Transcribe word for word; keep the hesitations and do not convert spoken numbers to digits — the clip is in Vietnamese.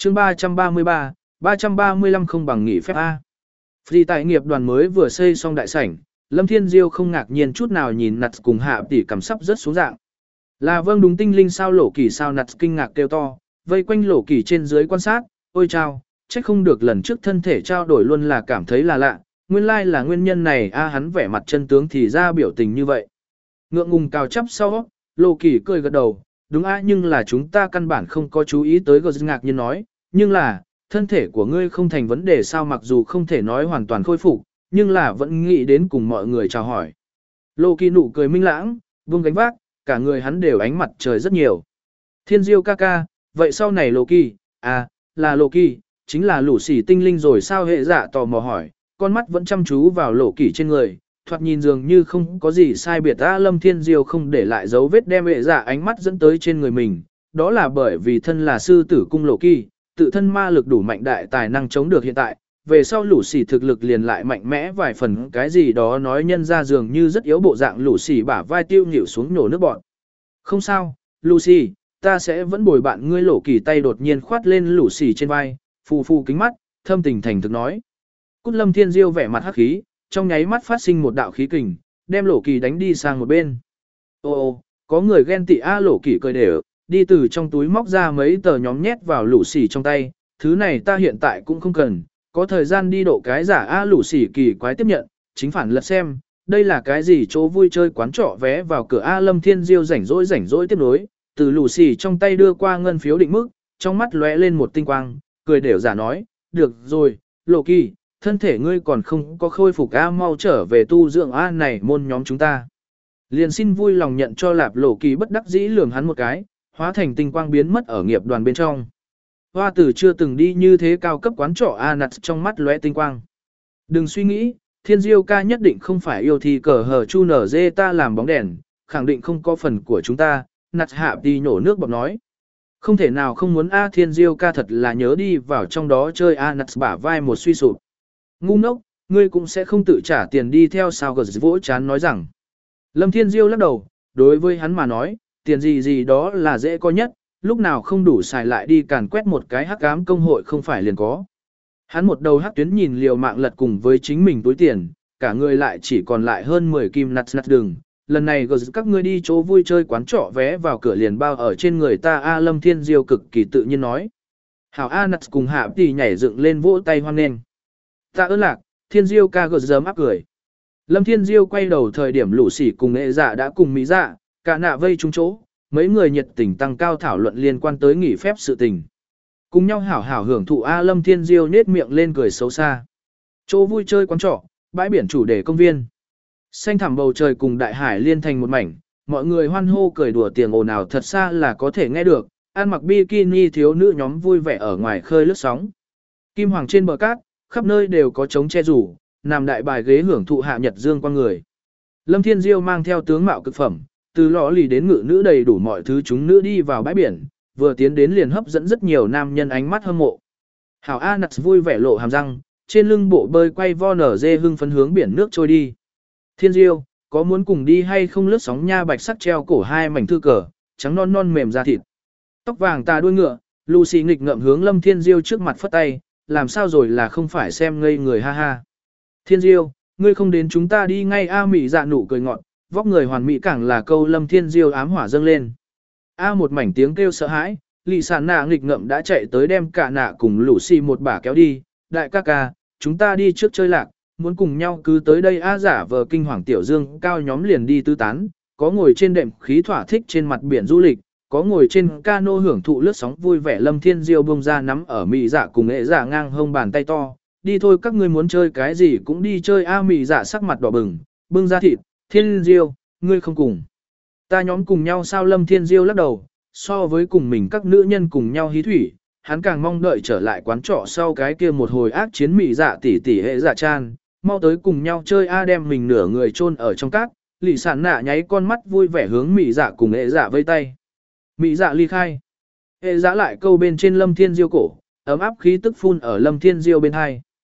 chương ba trăm ba mươi ba, ba trăm ba mươi lăm không bằng nghỉ phép A. Vì tại nghiệp đoàn mới vừa xây xong đại sảnh, Lâm Thiên Diêu không ngạc nhiên chút nào nhìn nặt cùng hạ tỷ cầm sắp rất xuống dạng. Là vâng đúng tinh linh sao Lộ Kỳ sao nặt kinh ngạc kêu to, vây quanh Lộ Kỳ trên dưới quan sát, ôi chao, trách không được lần trước thân thể trao đổi luôn là cảm thấy là lạ, nguyên lai là nguyên nhân này a hắn vẻ mặt chân tướng thì ra biểu tình như vậy. Ngượng ngùng cào chắp sau, Lộ Kỳ cười gật đầu, đúng a nhưng là chúng ta căn bản không có chú ý tới gờ ngạc nhiên nói, nhưng là, thân thể của ngươi không thành vấn đề sao mặc dù không thể nói hoàn toàn khôi phục, nhưng là vẫn nghĩ đến cùng mọi người chào hỏi. Lộ Kỳ nụ cười minh lãng, vung gánh vác, cả người hắn đều ánh mặt trời rất nhiều. Thiên Diêu ca ca, vậy sau này Lộ Kỳ, à, là Lộ Kỳ, chính là lũ sỉ tinh linh rồi sao hệ dạ tò mò hỏi, con mắt vẫn chăm chú vào Lộ Kỳ trên người, thoạt nhìn dường như không có gì sai biệt ta Lâm Thiên Diêu không để lại dấu vết đem hệ dạ ánh mắt dẫn tới trên người mình, đó là bởi vì thân là sư tử cung Lộ Kỳ, tự thân ma lực đủ mạnh đại tài năng chống được hiện tại, về sau lũ sỉ thực lực liền lại mạnh mẽ vài phần cái gì đó nói nhân ra dường như rất yếu bộ dạng lũ sỉ bả vai tiêu nhịu xuống nổ nước bọn. Không sao, Lucy, ta sẽ vẫn bồi bạn ngươi Lộ Kỳ tay đột nhiên khoát lên lũ sỉ trên vai, phù phù kính mắt, thâm tình thành thực nói. Cút Lâm Thiên Diêu vẻ mặt hắc khí, trong nháy mắt phát sinh một đạo khí kình, đem Lộ Kỳ đánh đi sang một bên. Ô ô, có người ghen tị a Lộ Kỳ cười đều, đi từ trong túi móc ra mấy tờ nhóm nhét vào lũ sỉ trong tay, thứ này ta hiện tại cũng không cần, có thời gian đi độ cái giả a lũ sỉ kỳ quái tiếp nhận, chính phản lật xem, đây là cái gì chỗ vui chơi quán trọ vé vào cửa a Lâm Thiên Diêu rảnh rỗi rảnh rỗi tiếp nối, từ lũ sỉ trong tay đưa qua ngân phiếu định mức, trong mắt lóe lên một tinh quang, cười đều giả nói, được rồi, Lộ Kỳ, thân thể ngươi còn không có khôi phục a mau trở về tu dưỡng a này môn nhóm chúng ta. Liền xin vui lòng nhận cho Lạp Lộ Kỳ bất đắc dĩ lườm hắn một cái, hóa thành tinh quang biến mất ở nghiệp đoàn bên trong. Hoa tử chưa từng đi như thế cao cấp quán trọ a nặt trong mắt lóe tinh quang. Đừng suy nghĩ, Thiên Diêu ca nhất định không phải yêu thì cờ hờ chu nở dê ta làm bóng đèn, khẳng định không có phần của chúng ta, nặt hạ đi nhổ nước bọt nói. Không thể nào không muốn A Thiên Diêu ca thật là nhớ đi vào trong đó chơi A nặt bả vai một suy sụp. Ngu ngốc, ngươi cũng sẽ không tự trả tiền đi theo sao gật vỗ chán nói rằng. Lâm Thiên Diêu lắc đầu, đối với hắn mà nói, tiền gì gì đó là dễ có nhất, lúc nào không đủ xài lại đi càn quét một cái hắc ám công hội không phải liền có. Hắn một đầu hắc tuyến nhìn liều mạng lật cùng với chính mình túi tiền, cả người lại chỉ còn lại hơn mười kim nặt nặt đường. Lần này gờ các ngươi đi chỗ vui chơi quán trọ vé vào cửa liền bao ở trên người ta A Lâm Thiên Diêu cực kỳ tự nhiên nói. Hảo A nặt cùng hạ tỷ nhảy dựng lên vỗ tay hoan nghênh. Ta ơn lạc, Thiên Diêu ca gờ giấm áp cười. Lâm Thiên Diêu quay đầu thời điểm lũ sỉ cùng nghệ dạ đã cùng mỹ dạ, cả nạ vây chung chỗ, mấy người nhiệt tình tăng cao thảo luận liên quan tới nghỉ phép sự tình. Cùng nhau hảo hảo hưởng thụ A Lâm Thiên Diêu nết miệng lên cười xấu xa. Chỗ vui chơi quán trọ, bãi biển chủ đề công viên. Xanh thẳm bầu trời cùng đại hải liên thành một mảnh, mọi người hoan hô cười đùa tiếng ồn ào thật xa là có thể nghe được, ăn mặc bikini thiếu nữ nhóm vui vẻ ở ngoài khơi lướt sóng. Kim hoàng trên bờ cát, khắp nơi đều có trống che rủ, nằm đại bài ghế hưởng thụ hạ nhật dương qua người. Lâm Thiên Diêu mang theo tướng mạo cực phẩm, từ lò lì đến ngự nữ đầy đủ mọi thứ chúng nữ đi vào bãi biển, vừa tiến đến liền hấp dẫn rất nhiều nam nhân ánh mắt hâm mộ. Hảo A nặt vui vẻ lộ hàm răng, trên lưng bộ bơi quay vo nở dê hưng phấn hướng biển nước trôi đi. Thiên Diêu, có muốn cùng đi hay không lướt sóng nha bạch sắc treo cổ hai mảnh thư cờ, trắng non non mềm da thịt. Tóc vàng tà đuôi ngựa, Lucy nghịch ngợm hướng Lâm Thiên Diêu trước mặt phất tay, làm sao rồi là không phải xem ngây người ha ha. Thiên Diêu, ngươi không đến chúng ta đi ngay A Mỹ dạ nụ cười ngọt, vóc người hoàn mỹ càng là câu Lâm Thiên Diêu ám hỏa dâng lên. A một mảnh tiếng kêu sợ hãi, lì sản nạ nghịch ngợm đã chạy tới đem cả nạ cùng Lucy một bả kéo đi, đại ca ca, chúng ta đi trước chơi lạc, muốn cùng nhau cứ tới đây A giả vờ kinh hoàng tiểu dương cao nhóm liền đi tứ tán, có ngồi trên đệm khí thỏa thích trên mặt biển du lịch, có ngồi trên cano hưởng thụ lướt sóng vui vẻ. Lâm Thiên Diêu bông ra nắm ở Mỹ dạ cùng nghệ dạ ngang hông bàn tay to, đi thôi các ngươi muốn chơi cái gì cũng đi chơi A Mỹ dạ sắc mặt đỏ bừng, bưng ra thịt, Thiên Diêu, ngươi không cùng. Ta nhóm cùng nhau sao Lâm Thiên Diêu lắc đầu, so với cùng mình các nữ nhân cùng nhau hí thủy, hắn càng mong đợi trở lại quán trọ sau cái kia một hồi ác chiến Mỹ dạ tỷ tỷ hệ dạ chan, mau tới cùng nhau chơi A đem mình nửa người chôn ở trong cát, lì sản nạ nháy con mắt vui vẻ hướng Mỹ dạ cùng hệ dạ vây tay. Mỹ dạ ly khai. Hệ dạ lại câu bên trên Lâm Thiên Diêu cổ, ấm áp khí tức phun ở Lâm Thiên Diêu bên hai.